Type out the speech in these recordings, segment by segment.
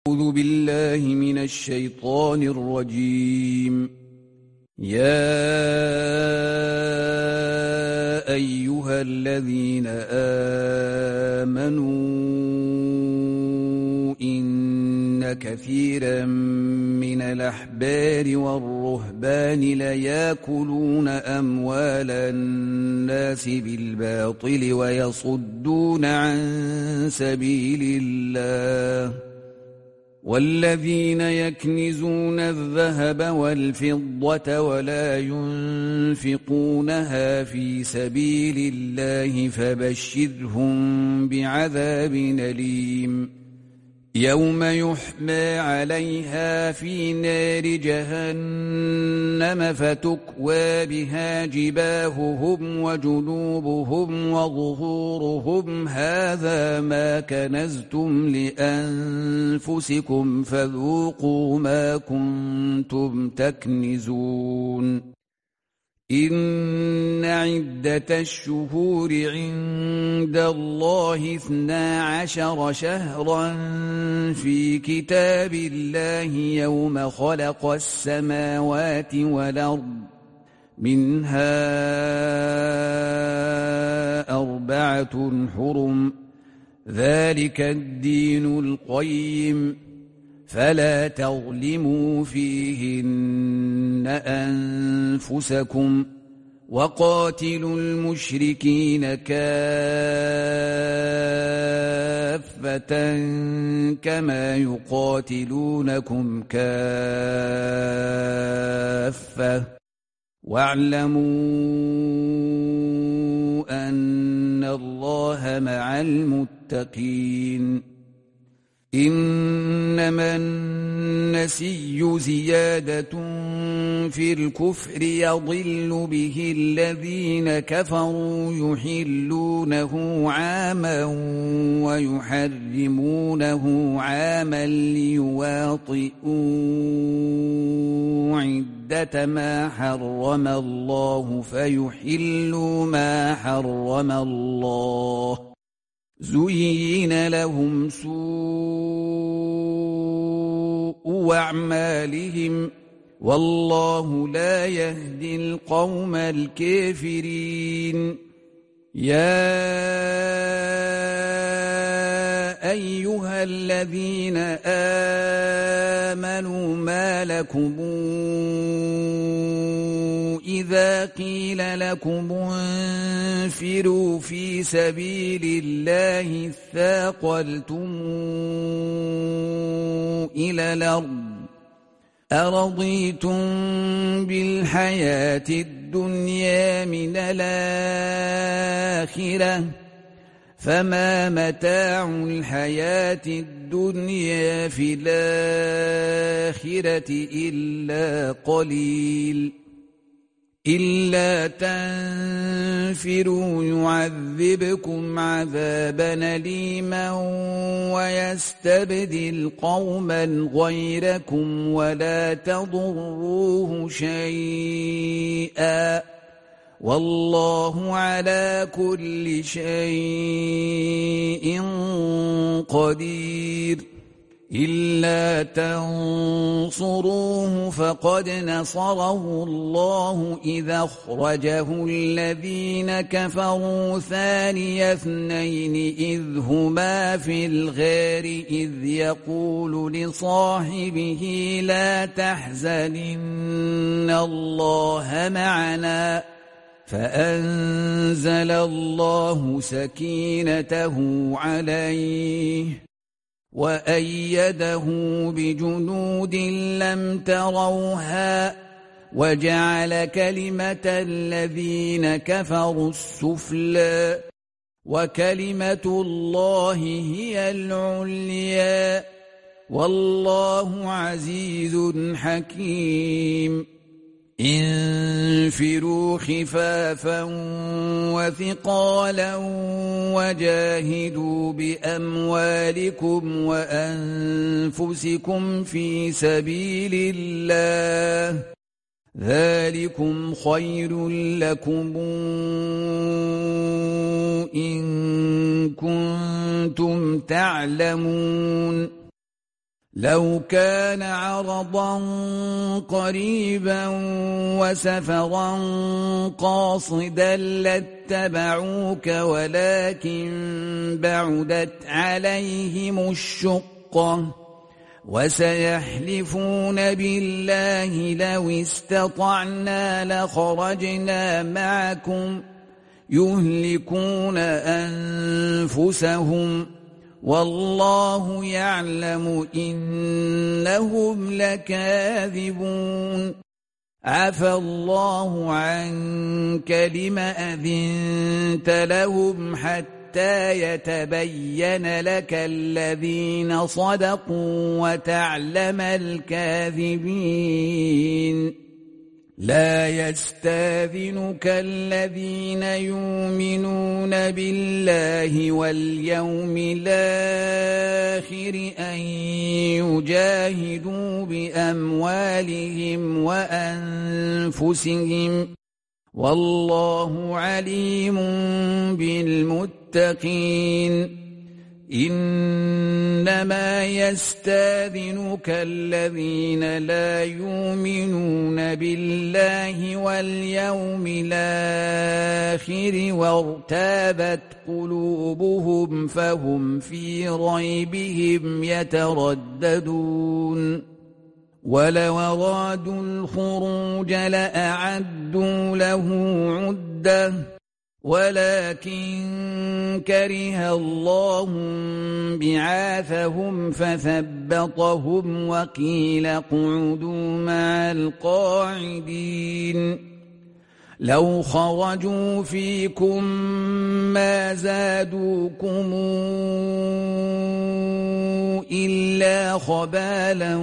أعوذ بالله من الشيطان الرجيم. يا أيها الذين آمنوا إن كثيرا من الأحبار والرهبان ليأكلون أموال الناس بالباطل ويصدون عن سبيل الله والذين يكنزون الذهب والفضة ولا ينفقونها في سبيل الله فبشرهم بعذاب أليم يوم يحمى عليها في نار جهنم فتكوى بها جباههم وجنوبهم وظهورهم هذا ما كنزتم لأنفسكم فذوقوا ما كنتم تكنزون. إن عدة الشهور عند الله 12 شهرا في كتاب الله يوم خلق السماوات والأرض منها 4 حرم ذلك الدين القيم فلا تظلموا فيهن أنفسكم وقاتلوا المشركين كافة كما يقاتلونكم كافة واعلموا أن الله مع المتقين. إنما النسي زيادة في الكفر يضل به الذين كفروا يحلونه عاما ويحرمونه عاما ليواطئوا عدة ما حرم الله فيحلوا ما حرم الله. زين لهم سوء أعمالهم والله لا يهدي القوم الكافرين. يا أيها الذين آمنوا ما لكم إذا قيل لكم انفروا في سبيل الله اثاقلتم إلى الأرض أرضيتم بالحياة الدنيا من الآخرة فما متاع الحياة الدنيا في الآخرة إلا قليل. إلا تنفروا يعذبكم عذابا أليما ويستبدل قوما غيركم ولا تضروه شيئا والله على كل شيء قدير. إلا تنصروه فقد نصره الله إذا أخرجه الذين كفروا ثاني اثنين إذ هما في الغار إذ يقول لصاحبه لا تحزن إن الله معنا فأنزل الله سكينته عليه وأيده بجنود لم تروها وجعل كلمة الذين كفروا السفلى وكلمة الله هي العليا والله عزيز حكيم. انفروا خفافا وثقالا وجاهدوا بأموالكم وأنفسكم في سبيل الله ذلكم خير لكم إن كنتم تعلمون. لو كان عرضا قريبا وسفرا قاصدا لاتبعوك ولكن بعدت عليهم الشقة وسيحلفون بالله لو استطعنا لخرجنا معكم يهلكون أنفسهم والله يعلم إنهم لكاذبون عفى الله عنك لم أذنت لهم حتى يتبين لك الذين صدقوا وتعلم الكاذبين لا يستاذنك الذين يؤمنون بالله واليوم الآخر أن يجاهدوا بأموالهم وأنفسهم والله عليم بالمتقين إنما يستاذنك الذين لا يؤمنون بالله واليوم الآخر وارتابت قلوبهم فهم في ريبهم يترددون ولو أرادوا الخروج لأعدوا له عدة ولكن كره الله بعاثهم فثبطهم وقيل اقعدوا مع القاعدين لو خرجوا فيكم ما زادوكم إلا خبالا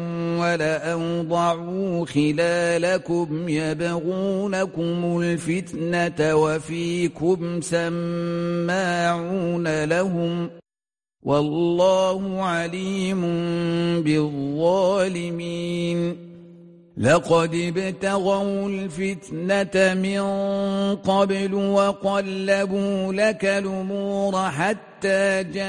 ولأوضعوا خلالكم يبغونكم الفتنة وفيكم سماعون لهم والله عليم بالظالمين لقد ابتغوا الفتنة من قبل وقلبوا لك الأمور حتى جاء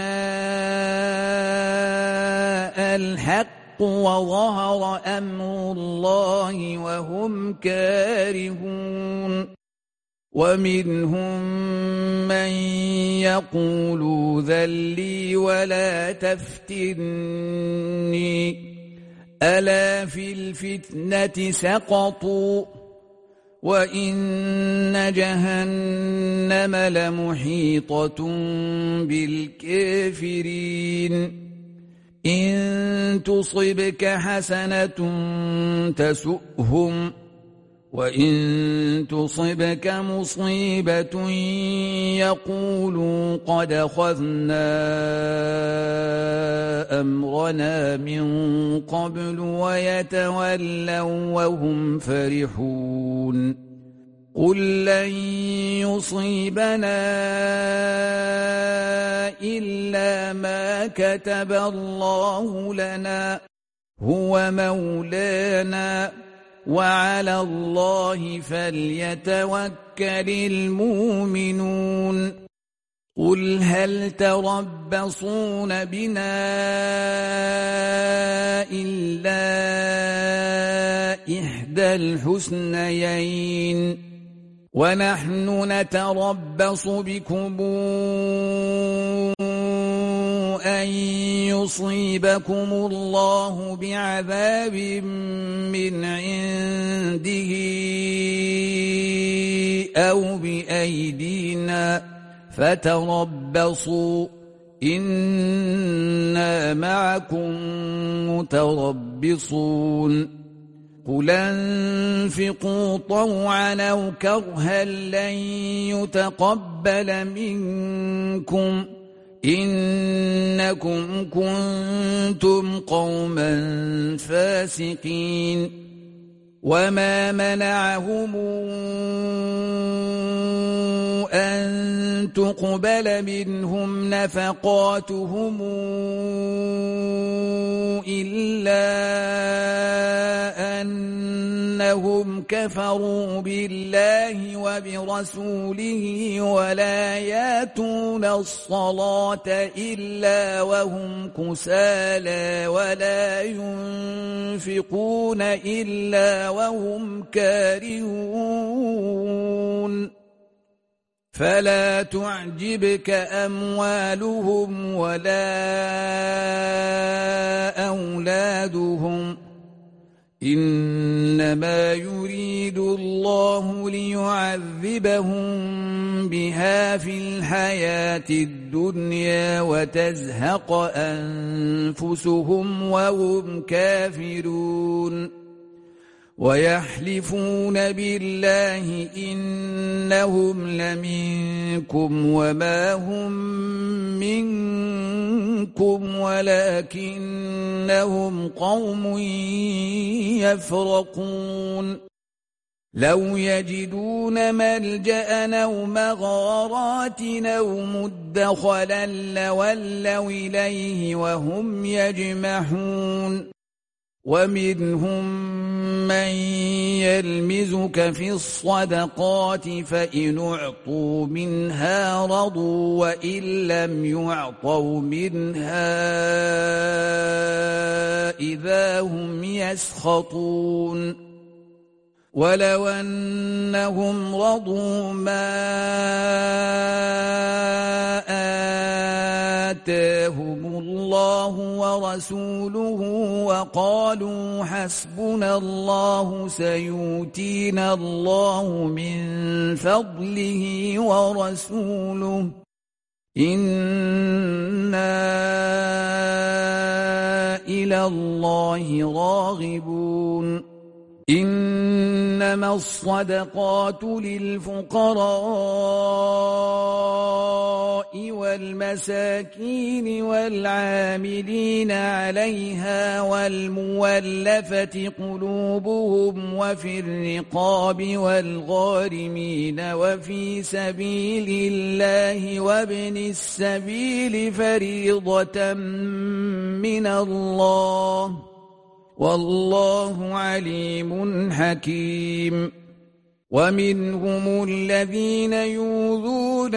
الحق وظهر أمر الله وهم كارهون ومنهم من يقول ذلي ولا تفتني ألا في الفتنة سقطوا وإن جهنم لمحيطة بالكافرين إن تصبك حسنة تسؤهم وإن تصبك مصيبة يقولوا قد أخذنا أمرنا من قبل ويتولوا وهم فرحون قل لن يصيبنا إلا ما كتب الله لنا هو مولانا وعلى الله فليتوكل المؤمنون قل هل تربصون بنا إلا إحدى الحسنيين ونحن نتربص بكم أن يصيبكم الله بعذاب من عنده أو بأيدينا فتربصوا إنا معكم متربصون قل انفقوا طوعا أو كرها لن يتقبل منكم إنكم كنتم قوما فاسقين وما منعهم أن تقبل منهم نفقاتهم إلا أنهم كفروا بالله بالله وبرسوله ولا ياتون الصلاة إلا وهم كسالى ولا ينفقون إلا وهم كارهون فلا تعجبك أموالهم ولا أولادهم إنما يريد الله ليعذبهم بها في الحياة الدنيا وتزهق أنفسهم وهم كافرون ويحلفون بالله إنهم لمنكم وما هم منكم ولكنهم قوم يفرقون لو يجدون ملجأ أو مغارات أو مدخلا لولوا إليه وهم يجمحون ومنهم من يلمزك في الصدقات فإن أعطوا منها رضوا وإن لم يعطوا منها إذا هم يسخطون ولو أنهم رضوا ما آتاهم الله ورسوله وقالوا حسبنا الله سيؤتينا الله من فضله ورسوله إنا إلى الله راغبون إنما الصدقات للفقراء والمساكين والعاملين عليها والمولفة قلوبهم وفي الرقاب والغارمين وفي سبيل الله وابن السبيل فريضة من الله والله عليم حكيم ومنهم الذين يؤذون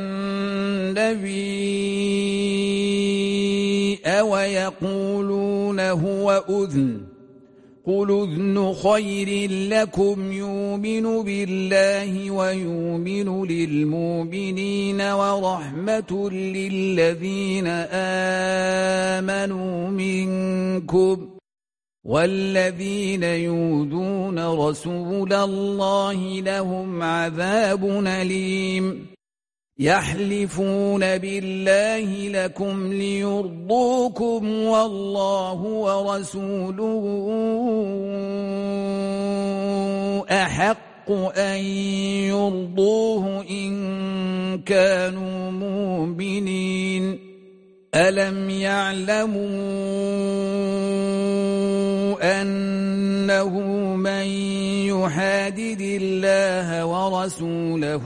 النبي ويقولون هو أذن قل أذن خير لكم يؤمن بالله ويؤمن للمؤمنين ورحمة للذين آمنوا منكم والذين يؤذون رسول الله لهم عذاب أليم يحلفون بالله لكم ليرضوكم والله ورسوله أحق أن يرضوه إن كانوا مؤمنين ألم يعلموا أنه من يحادد الله ورسوله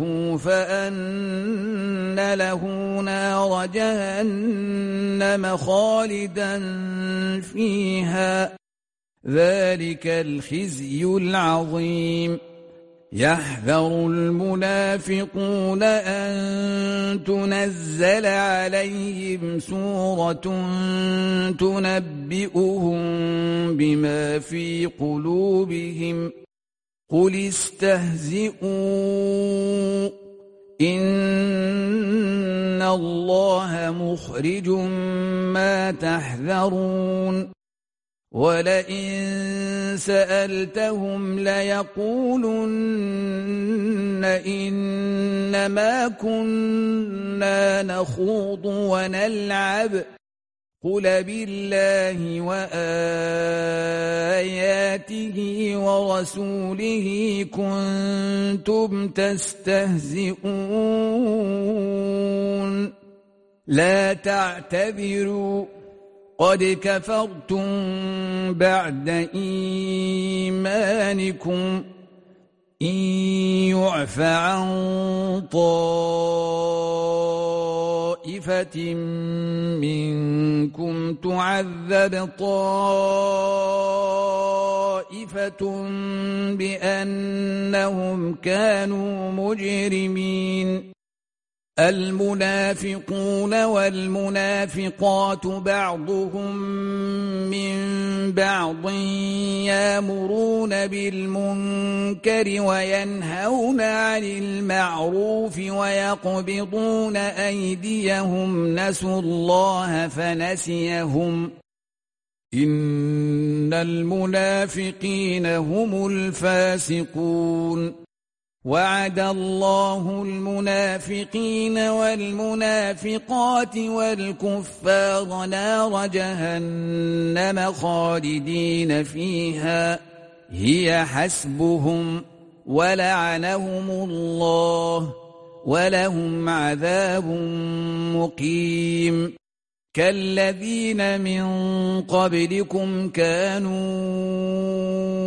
فأن له نار جهنم خالدا فيها ذلك الخزي العظيم يحذر المنافقون أن تنزل عليهم سورة تنبئهم بما في قلوبهم قل استهزئوا إن الله مخرج ما تحذرون ولئن سألتهم ليقولن إنما كنا نخوض ونلعب قل بالله وآياته ورسوله كنتم تستهزئون لا تعتذروا قد كفرتم بعد إيمانكم إن يعف عن طائفة منكم تعذب طائفة طَائِفَةٌ بِأَنَّهُمْ كَانُوا مُجْرِمِينَ المنافقون والمنافقات بعضهم من بعض يأمرون بالمنكر وينهون عن المعروف ويقبضون أيديهم نسوا الله فنسيهم إن المنافقين هم الفاسقون وعد الله المنافقين والمنافقات والكفار نار جهنم خالدين فيها هي حسبهم ولعنهم الله ولهم عذاب مقيم كالذين من قبلكم كانوا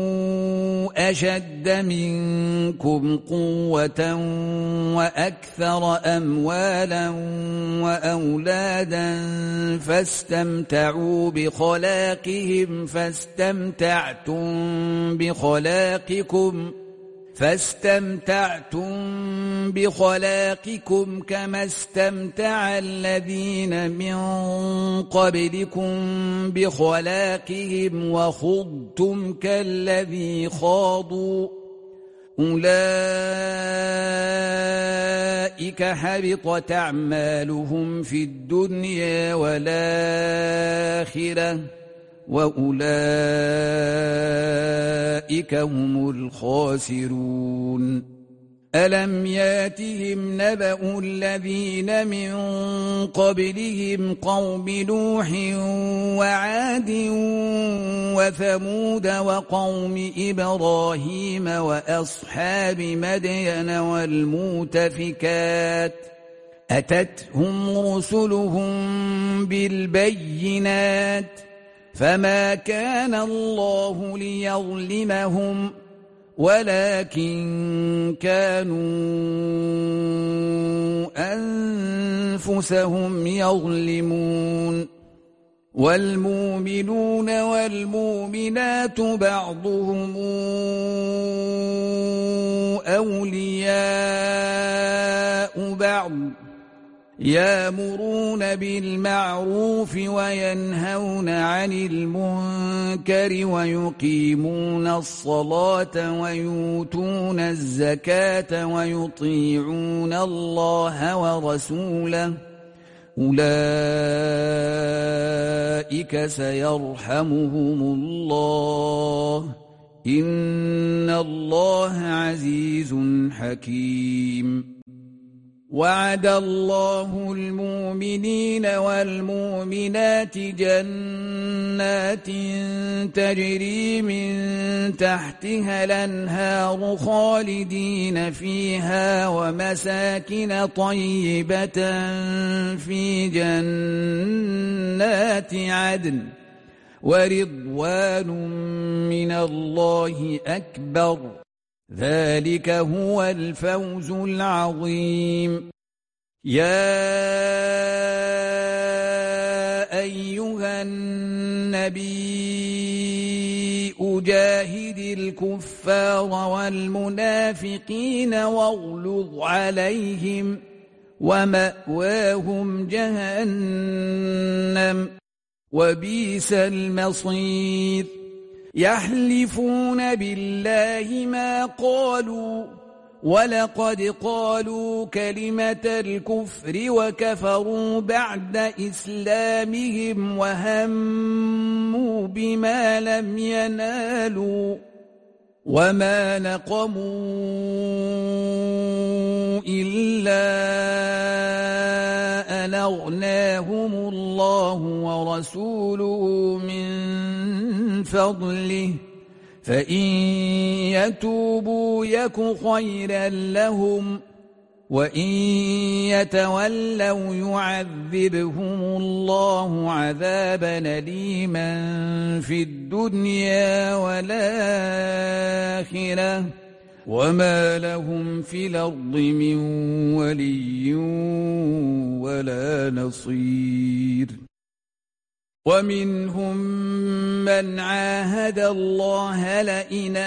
أشد منكم قوة وأكثر أموالا وأولادا فاستمتعوا بخلاقكم كما استمتع الذين من قبلكم بخلاقهم وخضتم كالذي خاضوا أولئك حبطت أعمالهم في الدنيا والآخرة وأولئك هم الخاسرون ألم ياتهم نبأ الذين من قبلهم قوم نوح وعاد وثمود وقوم إبراهيم وأصحاب مدين والمؤتفكات أتتهم رسلهم بالبينات فما كان الله ليظلمهم ولكن كانوا أنفسهم يظلمون والمؤمنون والمؤمنات بعضهم أولياء بعض يأمرون بالمعروف وينهون عن المنكر ويقيمون الصلاة ويؤتون الزكاة ويطيعون الله ورسوله أولئك سيرحمهم الله إن الله عزيز حكيم وعد الله المؤمنين والمؤمنات جنات تجري من تحتها الأنهار خالدين فيها ومساكن طيبة في جنات عدن ورضوان من الله أكبر ذلك هو الفوز العظيم يا أيها النبي جاهد الكفار والمنافقين واغلظ عليهم ومأواهم جهنم وبئس المصير يحلفون بالله ما قالوا ولقد قالوا كلمة الكفر وكفروا بعد إسلامهم وهموا بما لم ينالوا وما نقموا إلا أن أغناهم الله ورسوله من فضله فإن يتوبوا يك خيرا لهم وإن يتولوا يعذبهم الله عذابا أليما في الدنيا والآخرة وما لهم في الأرض من ولي ولا نصير ومنهم من عاهد الله لئن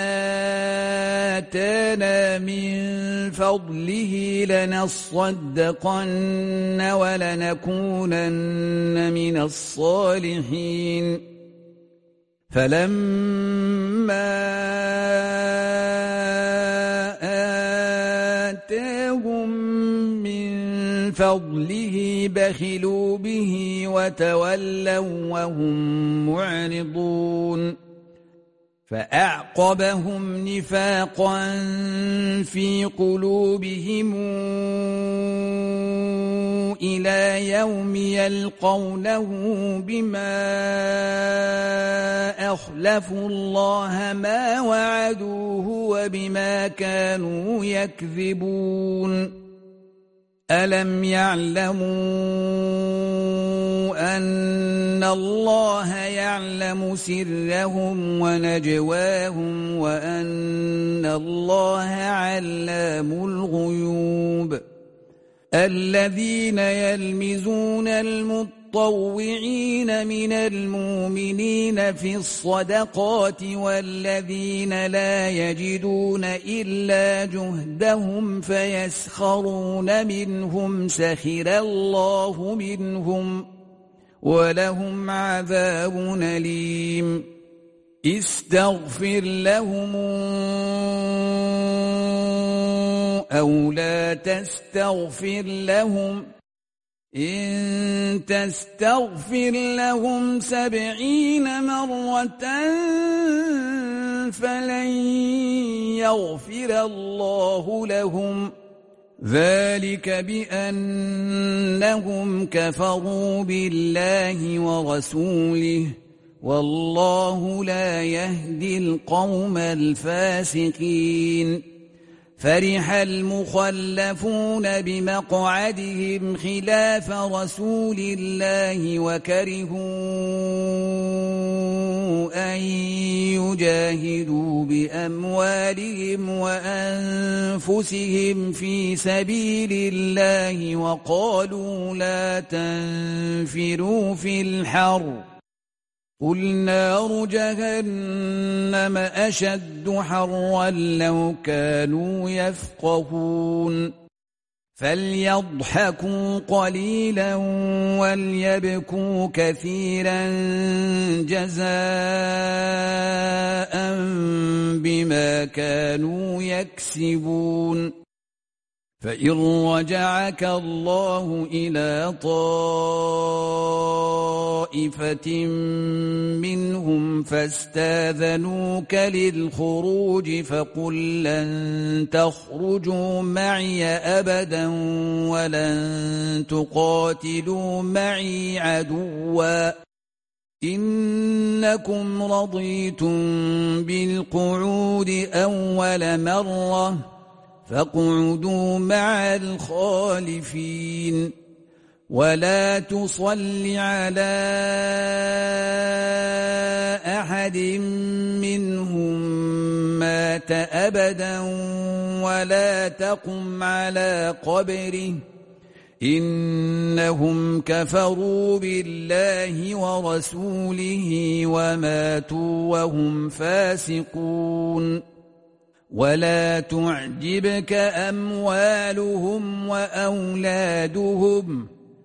آتانا من فضله لنصدقن ولنكونن من الصالحين فلما آتاهم من فضله بخلوا به وتولوا وهم معرضون فأعقبهم نفاقا في قلوبهم إلى يوم يلقونه بما أخلفوا الله ما وعدوه وبما كانوا يكذبون ألم يعلموا أن الله يعلم سرهم ونجواهم وأن الله علام الغيوب الذين يلمزون المطوعين من المؤمنين في الصدقات والذين لا يجدون إلا جهدهم فيسخرون منهم سخر الله منهم ولهم عذاب أليم استغفر لهم أو لا تستغفر لهم إن تستغفر لهم 70 مرة فلن يغفر الله لهم ذلك بأنهم كفروا بالله ورسوله والله لا يهدي القوم الفاسقين فرح المخلفون بمقعدهم خلاف رسول الله وكرهوا أن يجاهدوا بأموالهم وأنفسهم في سبيل الله وقالوا لا تنفروا في الحر قل نار جهنم أشد حرا لو كانوا يفقهون فليضحكوا قليلا وليبكوا كثيرا جزاء بما كانوا يكسبون فإن رجعك الله إلى طائفة منهم فاستاذنوك للخروج فقل لن تخرجوا معي أبدا ولن تقاتلوا معي عدوا إنكم رضيتم بالقعود أول مرة فاقعدوا مع الخالفين ولا تصل على أحد منهم مات أبدا ولا تقم على قبره إنهم كفروا بالله ورسوله وماتوا وهم فاسقون ولا تعجبك أموالهم وأولادهم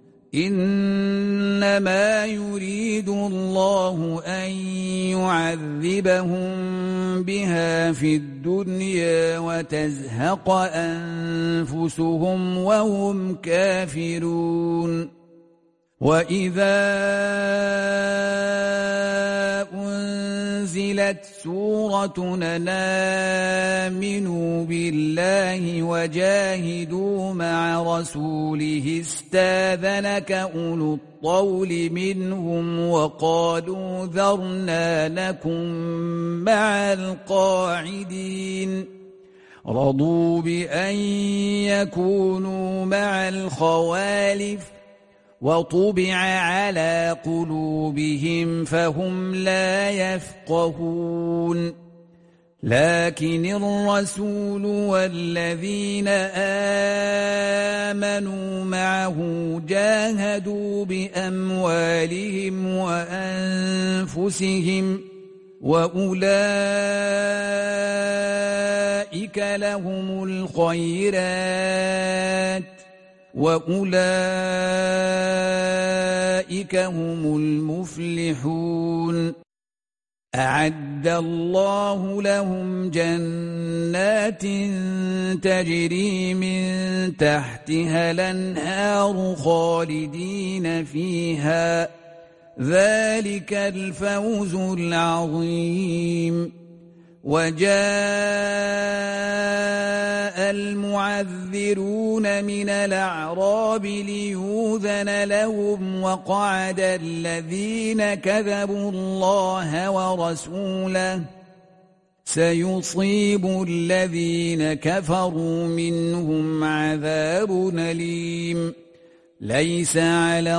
إنما يريد الله أن يعذبهم بها في الدنيا وتزهق أنفسهم وهم كافرون وإذا أنزلت سورة أن آمنوا بالله وجاهدوا مع رسوله استاذنك أولو الطول منهم وقالوا ذرنا نكن مع القاعدين رضوا بأن يكونوا مع الخوالف وطبع على قلوبهم فهم لا يفقهون لكن الرسول والذين آمنوا معه جاهدوا بأموالهم وأنفسهم وأولئك لهم الخيرات وأولئك هم المفلحون أعد الله لهم جنات تجري من تحتها الأنهار خالدين فيها ذلك الفوز العظيم وجاء المعذرون من الأعراب ليؤذن لهم وقعد الذين كذبوا الله ورسوله سيصيب الذين كفروا منهم عذاب أليم ليس على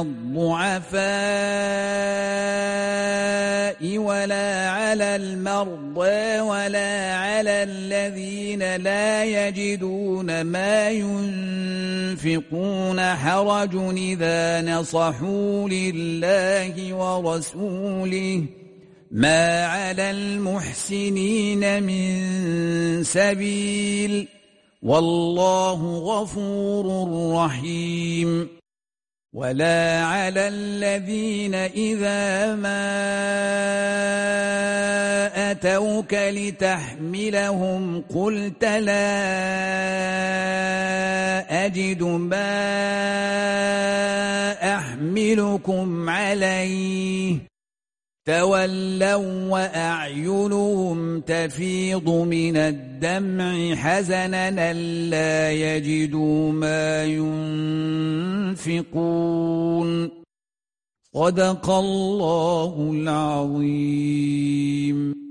الضعفاء ولا على المرضى ولا على الذين لا يجدون ما ينفقون حرج إذا نصحوا لله ورسوله ما على المحسنين من سبيل والله غفور رحيم ولا على الذين إذا ما أتوك لتحملهم قلت لا أجد ما أحملكم عليه تولوا وأعينهم تفيض من الدمع حزنا ألا يجدوا ما ينفقون صدق الله العظيم.